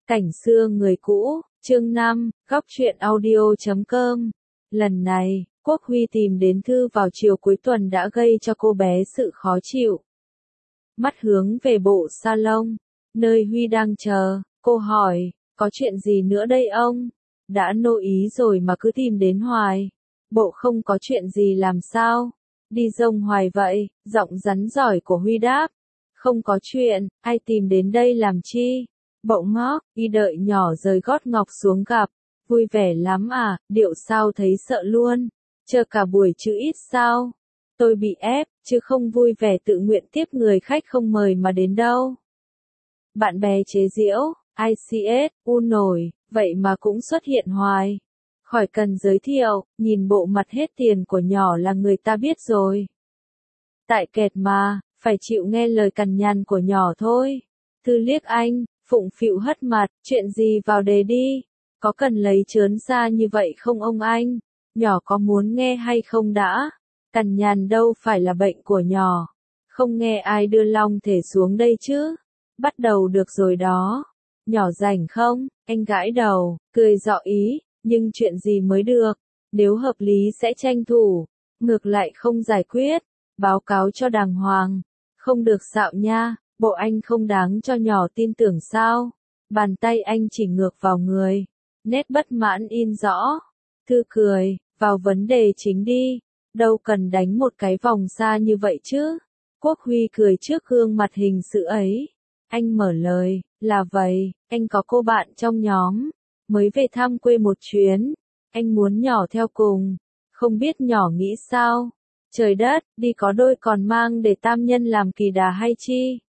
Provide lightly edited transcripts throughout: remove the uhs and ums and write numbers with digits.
Cảnh xưa người cũ, chương 5, góc truyện audio.com. Lần này, Quốc Huy tìm đến Thư vào chiều cuối tuần đã gây cho cô bé sự khó chịu. Mắt hướng về bộ salon, nơi Huy đang chờ, cô hỏi, có chuyện gì nữa đây ông? Đã nô ý rồi mà cứ tìm đến hoài. Bộ không có chuyện gì làm sao? Đi rông hoài vậy, giọng rắn giỏi của Huy đáp. Không có chuyện, ai tìm đến đây làm chi? Bộ ngóc, y đợi nhỏ rời gót ngọc xuống gặp. Vui vẻ lắm à, điệu sao thấy sợ luôn. Chờ cả buổi chứ ít sao. Tôi bị ép, chứ không vui vẻ tự nguyện tiếp người khách không mời mà đến đâu. Bạn bè chế giễu, ICS, u nổi, vậy mà cũng xuất hiện hoài. Khỏi cần giới thiệu, nhìn bộ mặt hết tiền của nhỏ là người ta biết rồi. Tại kẹt mà, phải chịu nghe lời cằn nhằn của nhỏ thôi. Thư liếc anh, phụng phịu hất mặt, chuyện gì vào đề đi. Có cần lấy trớn ra như vậy không ông anh? Nhỏ có muốn nghe hay không đã? Cằn nhằn đâu phải là bệnh của nhỏ. Không nghe ai đưa long thể xuống đây chứ. Bắt đầu được rồi đó. Nhỏ rảnh không? Anh gãi đầu, cười dọ ý, nhưng chuyện gì mới được? Nếu hợp lý sẽ tranh thủ. Ngược lại không giải quyết. Báo cáo cho đàng hoàng. Không được xạo nha, bộ anh không đáng cho nhỏ tin tưởng sao? Bàn tay anh chỉ ngược vào người. Nét bất mãn in rõ. Thư cười, vào vấn đề chính đi. Đâu cần đánh một cái vòng xa như vậy chứ. Quốc Huy cười trước gương mặt hình sự ấy. Anh mở lời, là vậy, anh có cô bạn trong nhóm. Mới về thăm quê một chuyến. Anh muốn nhỏ theo cùng. Không biết nhỏ nghĩ sao? Trời đất, đi có đôi còn mang để tam nhân làm kỳ đà hay chi?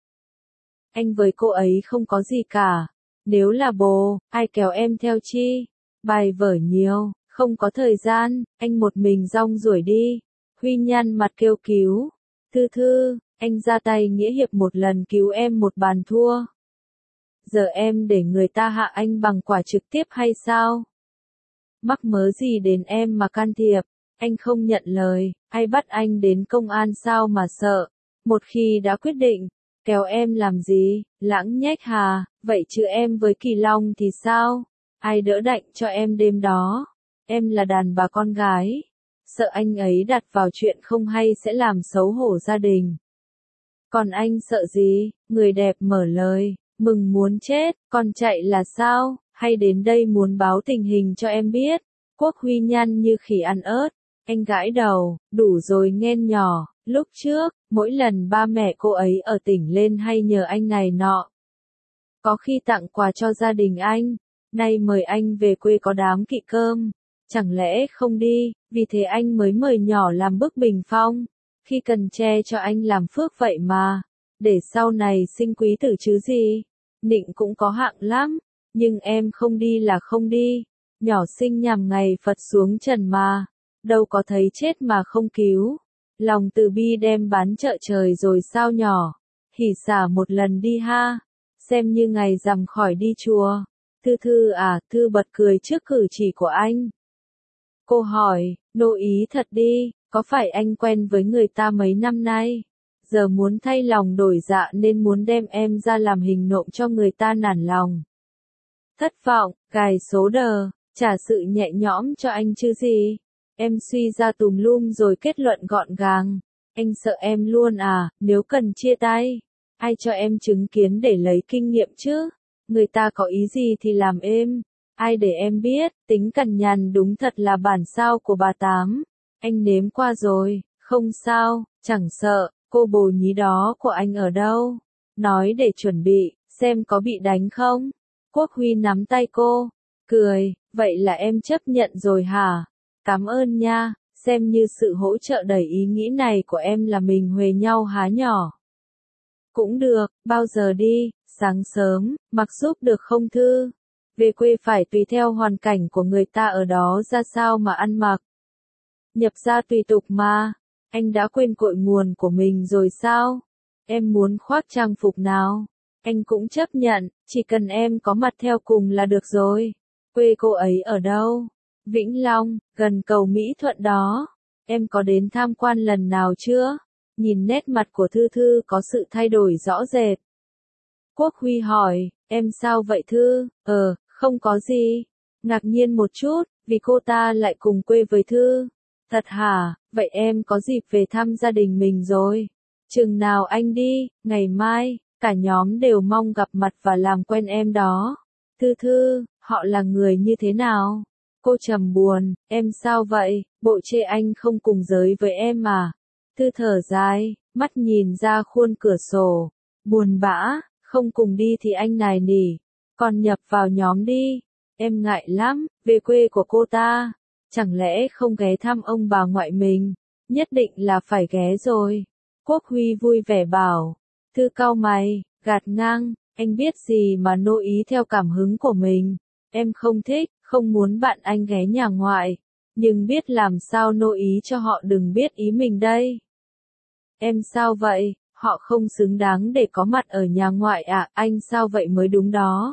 Anh với cô ấy không có gì cả. Nếu là bồ, ai kéo em theo chi? Bài vở nhiều, không có thời gian, anh một mình rong ruổi đi. Huy nhăn mặt kêu cứu. Thư, anh ra tay nghĩa hiệp một lần cứu em một bàn thua. Giờ em để người ta hạ anh bằng quả trực tiếp hay sao? Mắc mớ gì đến em mà can thiệp? Anh không nhận lời, ai bắt anh đến công an sao mà sợ? Một khi đã quyết định, kéo em làm gì? Lãng nhách hà, vậy chứ em với Kỳ Long thì sao? Ai đỡ đạnh cho em đêm đó? Em là đàn bà con gái. Sợ anh ấy đặt vào chuyện không hay sẽ làm xấu hổ gia đình. Còn anh sợ gì? Người đẹp mở lời, mừng muốn chết, còn chạy là sao? Hay đến đây muốn báo tình hình cho em biết? Quốc Huy nhăn như khỉ ăn ớt. Anh gãi đầu, đủ rồi nghen nhỏ, lúc trước, mỗi lần ba mẹ cô ấy ở tỉnh lên hay nhờ anh này nọ. Có khi tặng quà cho gia đình anh, nay mời anh về quê có đám kỵ cơm. Chẳng lẽ không đi, vì thế anh mới mời nhỏ làm bức bình phong. Khi cần che cho anh làm phước vậy mà. Để sau này sinh quý tử chứ gì. Nịnh cũng có hạng lắm, nhưng em không đi là không đi. Nhỏ sinh nhằm ngày Phật xuống trần mà. Đâu có thấy chết mà không cứu. Lòng từ bi đem bán chợ trời rồi sao nhỏ. Hỉ xả một lần đi ha. Xem như ngày rằm khỏi đi chùa. Thư à, Thư bật cười trước cử chỉ của anh. Cô hỏi, nô ý thật đi, có phải anh quen với người ta mấy năm nay? Giờ muốn thay lòng đổi dạ nên muốn đem em ra làm hình nộm cho người ta nản lòng. Thất vọng, cài số đờ, trả sự nhẹ nhõm cho anh chứ gì? Em suy ra tùm lum rồi kết luận gọn gàng. Anh sợ em luôn à, nếu cần chia tay. Ai cho em chứng kiến để lấy kinh nghiệm chứ? Người ta có ý gì thì làm êm. Ai để em biết, tính cằn nhằn đúng thật là bản sao của bà Tám. Anh nếm qua rồi, không sao, chẳng sợ, cô bồ nhí đó của anh ở đâu? Nói để chuẩn bị, xem có bị đánh không? Quốc Huy nắm tay cô, cười, vậy là em chấp nhận rồi hả? Cảm ơn nha, xem như sự hỗ trợ đẩy ý nghĩ này của em là mình huề nhau há nhỏ. Cũng được, bao giờ đi, sáng sớm, mặc giúp được không Thư? Về quê phải tùy theo hoàn cảnh của người ta ở đó ra sao mà ăn mặc. Nhập gia tùy tục mà, anh đã quên cội nguồn của mình rồi sao? Em muốn khoác trang phục nào? Anh cũng chấp nhận, chỉ cần em có mặt theo cùng là được rồi. Quê cô ấy ở đâu? Vĩnh Long, gần cầu Mỹ Thuận đó. Em có đến tham quan lần nào chưa? Nhìn nét mặt của Thư có sự thay đổi rõ rệt. Quốc Huy hỏi, em sao vậy Thư? Không có gì. Ngạc nhiên một chút, vì cô ta lại cùng quê với Thư. Thật hả, vậy em có dịp về thăm gia đình mình rồi. Chừng nào anh đi, ngày mai, cả nhóm đều mong gặp mặt và làm quen em đó. Thư Thư, họ là người như thế nào? Cô trầm buồn, em sao vậy, bộ chê anh không cùng giới với em à? Thư thở dài, mắt nhìn ra khuôn cửa sổ. Buồn bã, không cùng đi thì anh nài nỉ. Còn nhập vào nhóm đi. Em ngại lắm, về quê của cô ta. Chẳng lẽ không ghé thăm ông bà ngoại mình? Nhất định là phải ghé rồi. Quốc Huy vui vẻ bảo. Thư cau mày, gạt ngang, anh biết gì mà nô ý theo cảm hứng của mình. Em không thích, không muốn bạn anh ghé nhà ngoại. Nhưng biết làm sao nô ý cho họ đừng biết ý mình đây. Em sao vậy, họ không xứng đáng để có mặt ở nhà ngoại à, anh sao vậy mới đúng đó.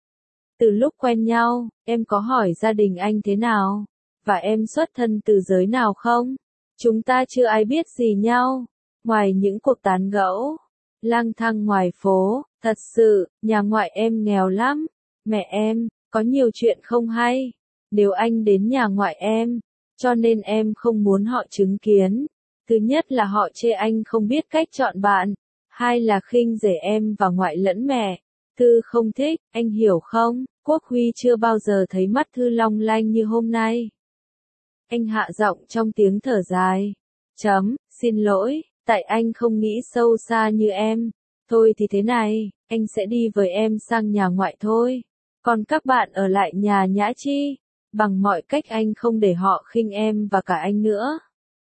Từ lúc quen nhau, em có hỏi gia đình anh thế nào? Và em xuất thân từ giới nào không? Chúng ta chưa ai biết gì nhau, ngoài những cuộc tán gẫu, lang thang ngoài phố, thật sự, nhà ngoại em nghèo lắm. Mẹ em, có nhiều chuyện không hay, nếu anh đến nhà ngoại em, cho nên em không muốn họ chứng kiến. Thứ nhất là họ chê anh không biết cách chọn bạn, hai là khinh rẻ em và ngoại lẫn mẹ. Thư không thích, anh hiểu không? Quốc Huy chưa bao giờ thấy mắt Thư long lanh như hôm nay. Anh hạ giọng trong tiếng thở dài. Xin lỗi, tại anh không nghĩ sâu xa như em. Thôi thì thế này, anh sẽ đi với em sang nhà ngoại thôi. Còn các bạn ở lại nhà Nhã Chi. Bằng mọi cách anh không để họ khinh em và cả anh nữa.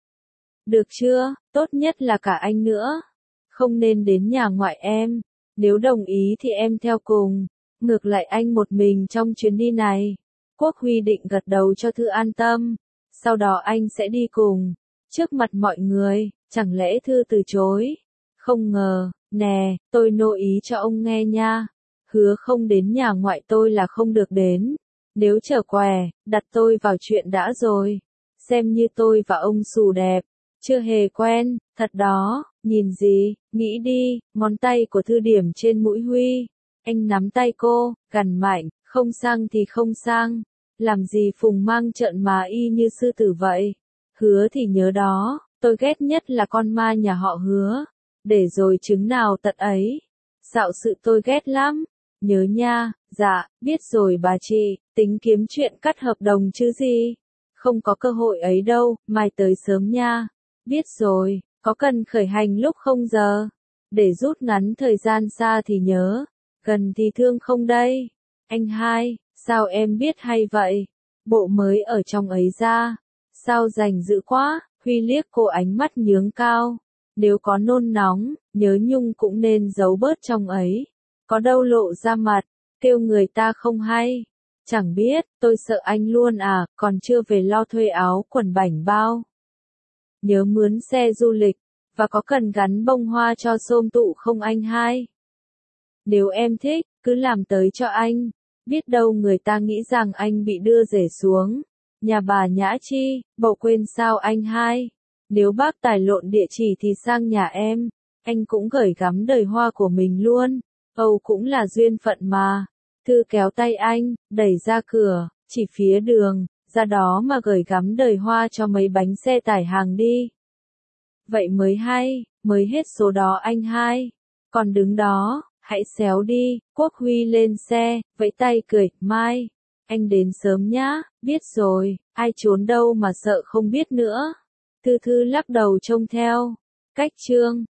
Được chưa, tốt nhất là cả anh nữa. Không nên đến nhà ngoại em. Nếu đồng ý thì em theo cùng. Ngược lại anh một mình trong chuyến đi này. Quốc Huy định gật đầu cho Thư an tâm. Sau đó anh sẽ đi cùng. Trước mặt mọi người, chẳng lẽ Thư từ chối? Không ngờ, nè, tôi nô ý cho ông nghe nha. Hứa không đến nhà ngoại tôi là không được đến. Nếu trở què, đặt tôi vào chuyện đã rồi. Xem như tôi và ông xù đẹp. Chưa hề quen, thật đó, nhìn gì, nghĩ đi, ngón tay của Thư điểm trên mũi Huy. Anh nắm tay cô, gằn mạnh, không sang thì không sang. Làm gì phùng mang trợn mà y như sư tử vậy. Hứa thì nhớ đó, tôi ghét nhất là con ma nhà họ Hứa. Để rồi chứng nào tật ấy. Xạo sự tôi ghét lắm. Nhớ nha, dạ, biết rồi bà chị, tính kiếm chuyện cắt hợp đồng chứ gì. Không có cơ hội ấy đâu, mai tới sớm nha. Biết rồi, có cần khởi hành lúc 0 giờ? Để rút ngắn thời gian xa thì nhớ. Gần thì thương không đây? Anh hai, sao em biết hay vậy? Bộ mới ở trong ấy ra. Sao rành dữ quá? Huy liếc cô ánh mắt nhướng cao. Nếu có nôn nóng, nhớ nhung cũng nên giấu bớt trong ấy. Có đâu lộ ra mặt, kêu người ta không hay. Chẳng biết, tôi sợ anh luôn à, còn chưa về lo thuê áo quần bảnh bao. Nhớ mướn xe du lịch, và có cần gắn bông hoa cho xôm tụ không anh hai? Nếu em thích, cứ làm tới cho anh. Biết đâu người ta nghĩ rằng anh bị đưa rể xuống. Nhà bà Nhã Chi, bậu quên sao anh hai? Nếu bác tài lộn địa chỉ thì sang nhà em. Anh cũng gửi gắm đời hoa của mình luôn. Âu cũng là duyên phận mà. Thư kéo tay anh, đẩy ra cửa, chỉ phía đường, ra đó mà gửi gắm đời hoa cho mấy bánh xe tải hàng đi. Vậy mới hay, mới hết số đó anh hai. Còn đứng đó, hãy xéo đi. Quốc Huy lên xe, vẫy tay cười, mai. Anh đến sớm nhá, biết rồi, ai trốn đâu mà sợ không biết nữa. Thư Thư lắc đầu trông theo. Cách chương